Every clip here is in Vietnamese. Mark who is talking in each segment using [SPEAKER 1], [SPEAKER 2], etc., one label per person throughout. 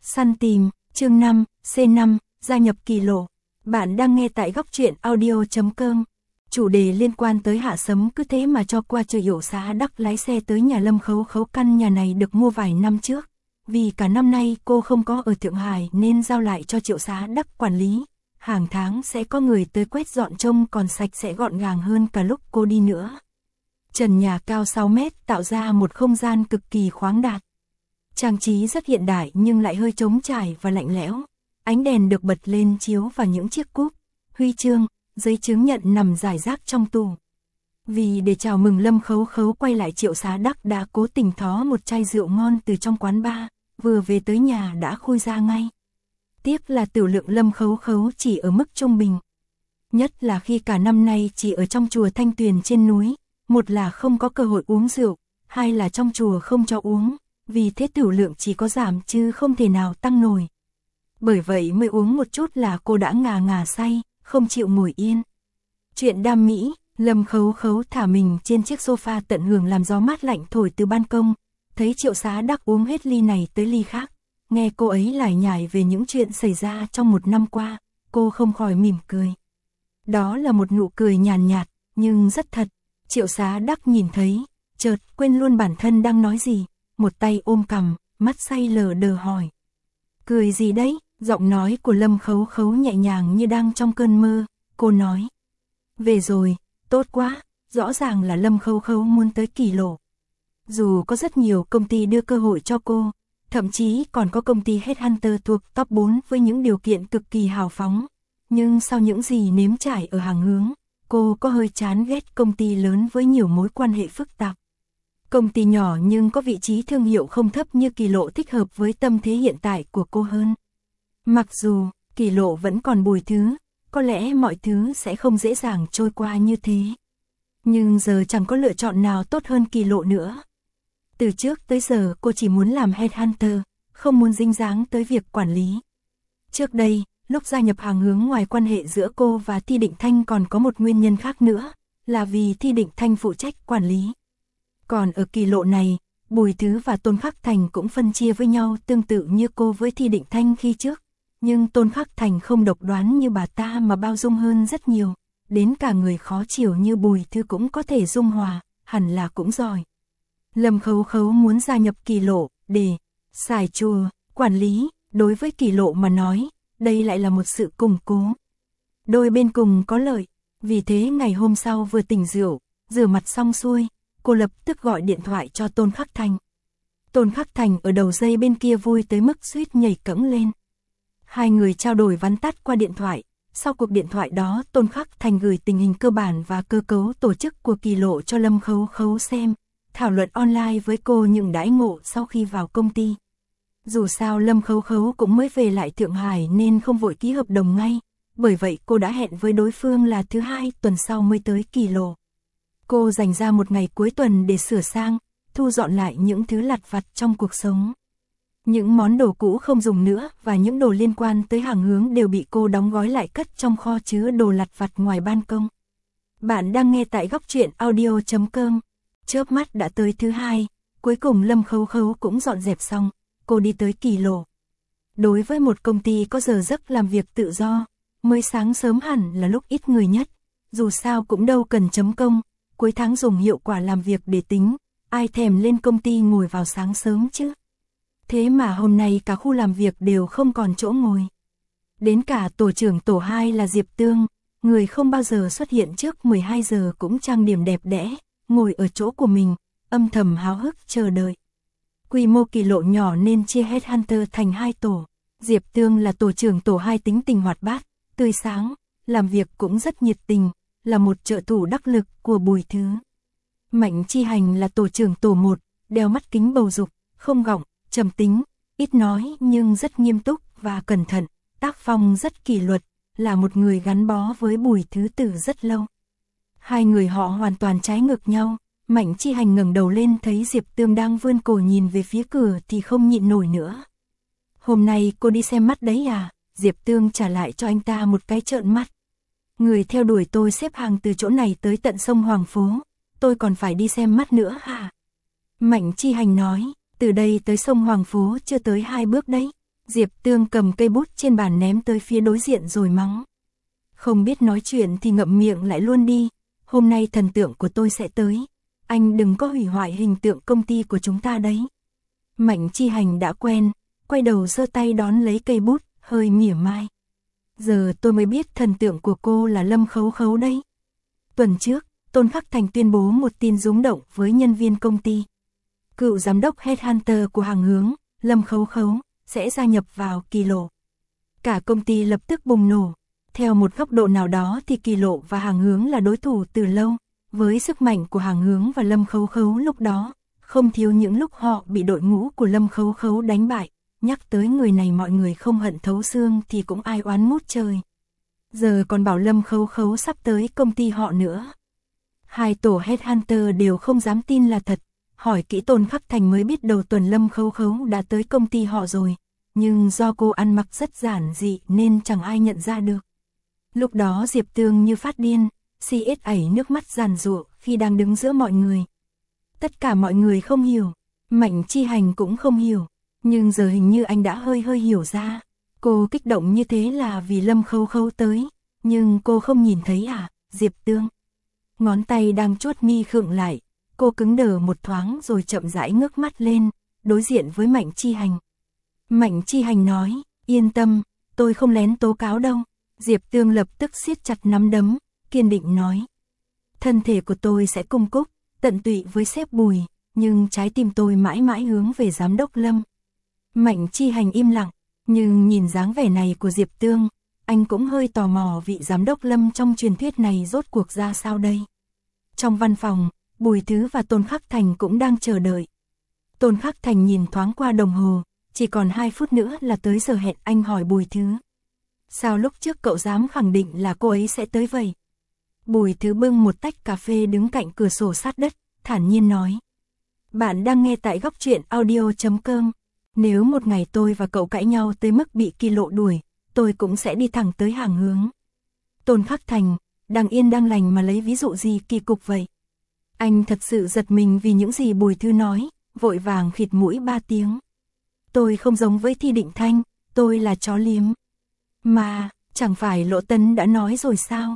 [SPEAKER 1] Săn tìm, chương 5, C5, gia nhập kỳ lộ. Bạn đang nghe tại góc truyện audio.com. Chủ đề liên quan tới Hạ Sấm cứ thế mà cho qua Triệu Hiểu Xá Đắc lái xe tới nhà Lâm Khấu Khấu. Căn nhà này được mua vài năm trước. Vì cả năm nay cô không có ở Thượng Hải nên giao lại cho Triệu Xá Đắc quản lý. Hàng tháng sẽ có người tới quét dọn trông còn sạch sẽ gọn gàng hơn cả lúc cô đi nữa. Trần nhà cao 6 mét tạo ra một không gian cực kỳ khoáng đạt. Trang trí rất hiện đại nhưng lại hơi trống trải và lạnh lẽo. Ánh đèn được bật lên chiếu vào những chiếc cúp, huy chương, giấy chứng nhận nằm rải rác trong tủ. Vì để chào mừng Lâm Khấu Khấu quay lại, Triệu Xá Đắc đã cố tình thó một chai rượu ngon từ trong quán bar, vừa về tới nhà đã khui ra ngay. Tiếc là tiểu lượng Lâm Khấu Khấu chỉ ở mức trung bình. Nhất là khi cả năm nay chỉ ở trong chùa Thanh Tuyền trên núi, một là không có cơ hội uống rượu, hai là trong chùa không cho uống, vì thế tiểu lượng chỉ có giảm chứ không thể nào tăng nổi. Bởi vậy mới uống một chút là cô đã ngà ngà say, không chịu ngồi yên. Chuyện đam mỹ, Lâm Khấu Khấu thả mình trên chiếc sofa tận hưởng làm gió mát lạnh thổi từ ban công, thấy Triệu Xá Đắc uống hết ly này tới ly khác, nghe cô ấy lải nhải về những chuyện xảy ra trong một năm qua, cô không khỏi mỉm cười. Đó là một nụ cười nhàn nhạt, nhưng rất thật. Triệu Xá Đắc nhìn thấy, chợt quên luôn bản thân đang nói gì, một tay ôm cằm, mắt say lờ đờ hỏi. Cười gì đấy? Giọng nói của Lâm Khấu Khấu nhẹ nhàng như đang trong cơn mơ, cô nói. Về rồi, tốt quá, rõ ràng là Lâm Khấu Khấu muốn tới kỳ lộ. Dù có rất nhiều công ty đưa cơ hội cho cô, thậm chí còn có công ty headhunter thuộc top 4 với những điều kiện cực kỳ hào phóng, nhưng sau những gì nếm trải ở Hàng Hướng, cô có hơi chán ghét công ty lớn với nhiều mối quan hệ phức tạp. Công ty nhỏ nhưng có vị trí thương hiệu không thấp như kỳ lộ thích hợp với tâm thế hiện tại của cô hơn. Mặc dù kỳ lộ vẫn còn Bùi Thứ, có lẽ mọi thứ sẽ không dễ dàng trôi qua như thế. Nhưng giờ chẳng có lựa chọn nào tốt hơn kỳ lộ nữa. Từ trước tới giờ cô chỉ muốn làm headhunter, không muốn dính dáng tới việc quản lý. Trước đây, lúc gia nhập Hàng Hướng, ngoài quan hệ giữa cô và Thi Định Thanh còn có một nguyên nhân khác nữa, là vì Thi Định Thanh phụ trách quản lý. Còn ở kỳ lộ này, Bùi Thứ và Tôn Khắc Thành cũng phân chia với nhau tương tự như cô với Thi Định Thanh khi trước. Nhưng Tôn Khắc Thành không độc đoán như bà ta mà bao dung hơn rất nhiều. Đến cả người khó chịu như Bùi Thứ cũng có thể dung hòa, hẳn là cũng giỏi. Lâm Khấu Khấu muốn gia nhập kỳ lộ để xài chùa, quản lý. Đối với kỳ lộ mà nói, đây lại là một sự củng cố. Đôi bên cùng có lợi. Vì thế ngày hôm sau vừa tỉnh rượu, rửa mặt xong xuôi, cô lập tức gọi điện thoại cho Tôn Khắc Thành. Tôn Khắc Thành ở đầu dây bên kia vui tới mức suýt nhảy cẫng lên. Hai người trao đổi vắn tắt qua điện thoại. Sau cuộc điện thoại đó, Tôn Khắc Thành gửi tình hình cơ bản và cơ cấu tổ chức của kỳ lộ cho Lâm Khấu Khấu xem, thảo luận online với cô những đãi ngộ sau khi vào công ty. Dù sao Lâm Khấu Khấu cũng mới về lại Thượng Hải nên không vội ký hợp đồng ngay, bởi vậy cô đã hẹn với đối phương là thứ Hai tuần sau mới tới kỳ lộ. Cô dành ra một ngày cuối tuần để sửa sang, thu dọn lại những thứ lặt vặt trong cuộc sống. Những món đồ cũ không dùng nữa và những đồ liên quan tới Hàng Hướng đều bị cô đóng gói lại cất trong kho chứa đồ lặt vặt ngoài ban công. Bạn đang nghe tại góc truyện audio.com. Chớp mắt đã tới thứ Hai, cuối cùng Lâm Khấu Khấu cũng dọn dẹp xong, cô đi tới kỳ lộ. Đối với một công ty có giờ giấc làm việc tự do, mới sáng sớm hẳn là lúc ít người nhất, dù sao cũng đâu cần chấm công, cuối tháng dùng hiệu quả làm việc để tính, ai thèm lên công ty ngồi vào sáng sớm chứ. Thế mà hôm nay cả khu làm việc đều không còn chỗ ngồi. Đến cả tổ trưởng tổ 2 là Diệp Tương, người không bao giờ xuất hiện trước 12 giờ cũng trang điểm đẹp đẽ, ngồi ở chỗ của mình, âm thầm háo hức chờ đợi. Quy mô kỳ lộ nhỏ nên chia headhunter thành 2 tổ. Diệp Tương là tổ trưởng tổ 2, tính tình hoạt bát, tươi sáng, làm việc cũng rất nhiệt tình, là một trợ thủ đắc lực của Bùi Thứ. Mạnh Chi Hành là tổ trưởng tổ 1, đeo mắt kính bầu dục, không gọng, trầm tính, ít nói nhưng rất nghiêm túc và cẩn thận, tác phong rất kỷ luật, là một người gắn bó với Bùi Thứ từ rất lâu. Hai người họ hoàn toàn trái ngược nhau. Mạnh Chi Hành ngẩng đầu lên thấy Diệp Tương đang vươn cổ nhìn về phía cửa thì không nhịn nổi nữa. Hôm nay cô đi xem mắt đấy à? Diệp Tương trả lại cho anh ta một cái trợn mắt. Người theo đuổi tôi xếp hàng từ chỗ này tới tận sông Hoàng Phố, tôi còn phải đi xem mắt nữa hả? Mạnh Chi Hành nói, từ đây tới sông Hoàng Phố chưa tới 2 bước đấy. Diệp Tương cầm cây bút trên bàn ném tới phía đối diện rồi mắng. Không biết nói chuyện thì ngậm miệng lại luôn đi, hôm nay thần tượng của tôi sẽ tới, anh đừng có hủy hoại hình tượng công ty của chúng ta đấy. Mạnh Chi Hành đã quen, quay đầu giơ tay đón lấy cây bút, hơi mỉa mai. Giờ tôi mới biết thần tượng của cô là Lâm Khấu Khấu đấy. Tuần trước, Tôn Khắc Thành tuyên bố một tin rúng động với nhân viên công ty. Cựu giám đốc Headhunter của Hàng Hướng, Lâm Khấu Khấu, sẽ gia nhập vào Kỳ Lộ. Cả công ty lập tức bùng nổ. Theo một góc độ nào đó thì Kỳ Lộ và Hàng Hướng là đối thủ từ lâu. Với sức mạnh của Hàng Hướng và Lâm Khấu Khấu lúc đó, không thiếu những lúc họ bị đội ngũ của Lâm Khấu Khấu đánh bại. Nhắc tới người này mọi người không hận thấu xương thì cũng ai oán ngút trời. Giờ còn bảo Lâm Khấu Khấu sắp tới công ty họ nữa. Hai tổ Headhunter đều không dám tin là thật. Hỏi kỹ Tôn Khắc Thành mới biết đầu tuần Lâm Khấu Khấu đã tới công ty họ rồi. Nhưng do cô ăn mặc rất giản dị nên chẳng ai nhận ra được. Lúc đó Diệp Tương như phát điên, CS ẩy nước mắt giàn giụa khi đang đứng giữa mọi người. Tất cả mọi người không hiểu, Mạnh Chi Hành cũng không hiểu. Nhưng giờ hình như anh đã hơi hiểu ra. Cô kích động như thế là vì Lâm Khấu Khấu tới. Nhưng cô không nhìn thấy à, Diệp Tương. Ngón tay đang chuốt mi khựng lại. Cô cứng đờ một thoáng rồi chậm rãi ngước mắt lên, đối diện với Mạnh Chi Hành. Mạnh Chi Hành nói, yên tâm, tôi không lén tố cáo đâu. Diệp Tương lập tức siết chặt nắm đấm, kiên định nói. Thân thể của tôi sẽ cung cúc, tận tụy với sếp Bùi, nhưng trái tim tôi mãi mãi hướng về giám đốc Lâm. Mạnh Chi Hành im lặng, nhưng nhìn dáng vẻ này của Diệp Tương, anh cũng hơi tò mò vị giám đốc Lâm trong truyền thuyết này rốt cuộc ra sao đây. Trong văn phòng, Bùi Thứ và Tôn Khắc Thành cũng đang chờ đợi. Tôn Khắc Thành nhìn thoáng qua đồng hồ, chỉ còn 2 phút nữa là tới giờ hẹn. Anh hỏi Bùi Thứ. Sao lúc trước cậu dám khẳng định là cô ấy sẽ tới vậy? Bùi Thứ bưng một tách cà phê đứng cạnh cửa sổ sát đất, thản nhiên nói. Bạn đang nghe tại Góc Truyện Audio.com. Nếu một ngày tôi và cậu cãi nhau tới mức bị Kỳ Lộ đuổi, tôi cũng sẽ đi thẳng tới Hàng Hướng. Tôn Khắc Thành, đang yên đang lành mà lấy ví dụ gì kỳ cục vậy? Anh thật sự giật mình vì những gì Bùi Thư nói, vội vàng khịt mũi 3 tiếng. Tôi không giống với Thi Định Thanh, tôi là chó liếm. Mà, chẳng phải Lộ Tấn đã nói rồi sao?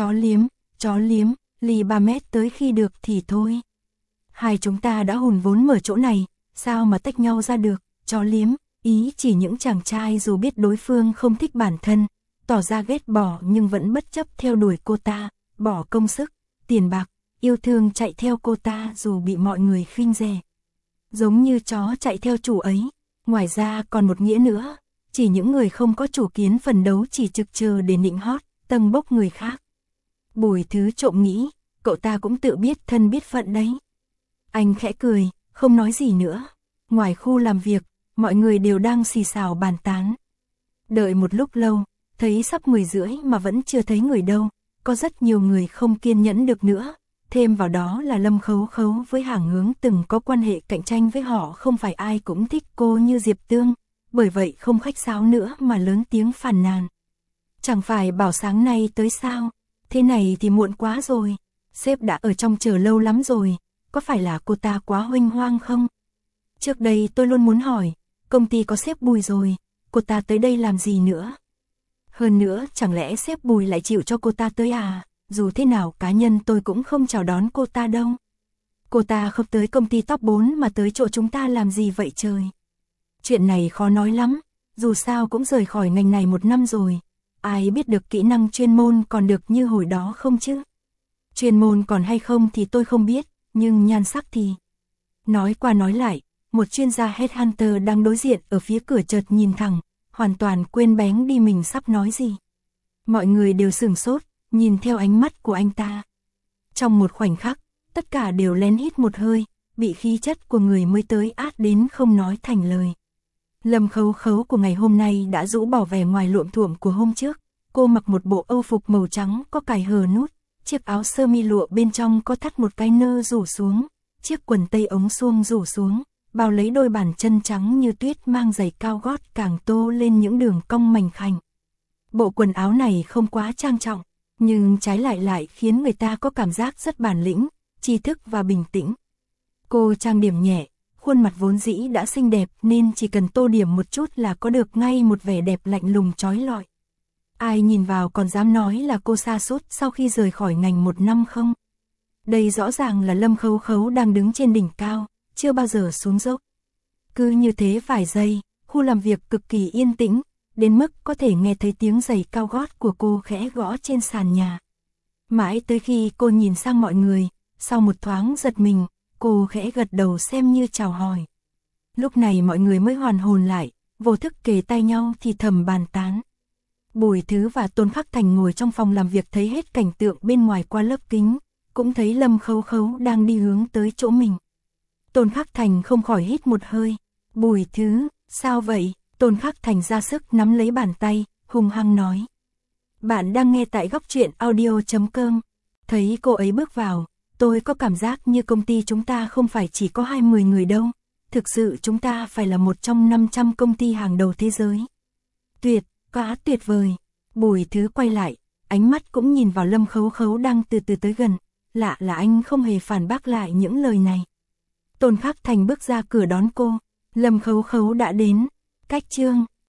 [SPEAKER 1] Chó liếm, lì 3 mét tới khi được thì thôi. Hai chúng ta đã hùn vốn mở chỗ này, sao mà tách nhau ra được? Chó liếm, ý chỉ những chàng trai dù biết đối phương không thích bản thân, tỏ ra ghét bỏ nhưng vẫn bất chấp theo đuổi cô ta, bỏ công sức, tiền bạc, yêu thương chạy theo cô ta dù bị mọi người khinh rẻ. Giống như chó chạy theo chủ ấy. Ngoài ra còn một nghĩa nữa, chỉ những người không có chủ kiến phấn đấu chỉ trực chờ để nịnh hót, tâng bốc người khác. Bùi Thứ trộm nghĩ, cậu ta cũng tự biết thân biết phận đấy. Anh khẽ cười, không nói gì nữa. Ngoài khu làm việc, mọi người đều đang xì xào bàn tán. Đợi một lúc lâu, thấy sắp 10 rưỡi mà vẫn chưa thấy người đâu, có rất nhiều người không kiên nhẫn được nữa. Thêm vào đó là Lâm Khấu Khấu với Hàng Hướng từng có quan hệ cạnh tranh với họ, không phải ai cũng thích cô như Diệp Tương, bởi vậy không khách sáo nữa mà lớn tiếng phàn nàn. Chẳng phải bảo sáng nay tới sao, thế này thì muộn quá rồi, sếp đã ở trong chờ lâu lắm rồi, có phải là cô ta quá huênh hoang không? Trước đây tôi luôn muốn hỏi, công ty có sếp Bùi rồi, cô ta tới đây làm gì nữa? Hơn nữa, chẳng lẽ sếp Bùi lại chịu cho cô ta tới à? Dù thế nào cá nhân tôi cũng không chào đón cô ta đâu. Cô ta không tới công ty top 4 mà tới chỗ chúng ta làm gì vậy trời? Chuyện này khó nói lắm, dù sao cũng rời khỏi ngành này 1 năm rồi. Ai biết được kỹ năng chuyên môn còn được như hồi đó không chứ? Chuyên môn còn hay không thì tôi không biết, nhưng nhan sắc thì... Nói qua nói lại, một chuyên gia Headhunter đang đối diện ở phía cửa chợt nhìn thẳng, hoàn toàn quên bén đi mình sắp nói gì. Mọi người đều sửng sốt, nhìn theo ánh mắt của anh ta. Trong một khoảnh khắc, tất cả đều lén hít một hơi, bị khí chất của người mới tới át đến không nói thành lời. Lâm Khấu Khấu của ngày hôm nay đã rũ bỏ vẻ ngoài luộm thuộm của hôm trước. Cô mặc một bộ âu phục màu trắng có cài hờ nút, chiếc áo sơ mi lụa bên trong có thắt một cái nơ rủ xuống, chiếc quần tây ống suông rủ xuống, bao lấy đôi bàn chân trắng như tuyết mang giày cao gót càng tô lên những đường cong mảnh khảnh. Bộ quần áo này không quá trang trọng, nhưng trái lại khiến người ta có cảm giác rất bản lĩnh, tri thức và bình tĩnh. Cô trang điểm nhẹ, khuôn khuôn mặt vốn dĩ đã xinh đẹp nên chỉ cần tô điểm một chút là có được ngay một vẻ đẹp lạnh lùng chói lọi. Ai nhìn vào còn dám nói là cô sa sút sau khi rời khỏi ngành 1 năm không? Đây rõ ràng là Lâm Khấu Khấu đang đứng trên đỉnh cao, chưa bao giờ xuống dốc. Cứ như thế vài giây, khu làm việc cực kỳ yên tĩnh, đến mức có thể nghe thấy tiếng giày cao gót của cô khẽ gõ trên sàn nhà. Mãi tới khi cô nhìn sang mọi người, sau một thoáng giật mình, cô khẽ gật đầu xem như chào hỏi. Lúc này mọi người mới hoàn hồn lại, vô thức kề tay nhau thì thầm bàn tán. Bùi Thứ và Tôn Khắc Thành ngồi trong phòng làm việc thấy hết cảnh tượng bên ngoài qua lớp kính, cũng thấy Lâm Khấu Khấu đang đi hướng tới chỗ mình. Tôn Khắc Thành không khỏi hít một hơi. Bùi Thứ, sao vậy? Tôn Khắc Thành ra sức nắm lấy bàn tay, hung hăng nói. Bạn đang nghe tại góc truyện audio.com. Thấy cô ấy bước vào, tôi có cảm giác như công ty chúng ta không phải chỉ có 20 người đâu. Thực sự chúng ta phải là một trong 500 công ty hàng đầu thế giới. Quá tuyệt vời. Bùi Thứ quay lại, ánh mắt cũng nhìn vào Lâm Khấu Khấu đang từ từ tới gần. Lạ là anh không hề phản bác lại những lời này. Tôn Khắc Thành bước ra cửa đón cô. Lâm Khấu Khấu đã đến. Cách chương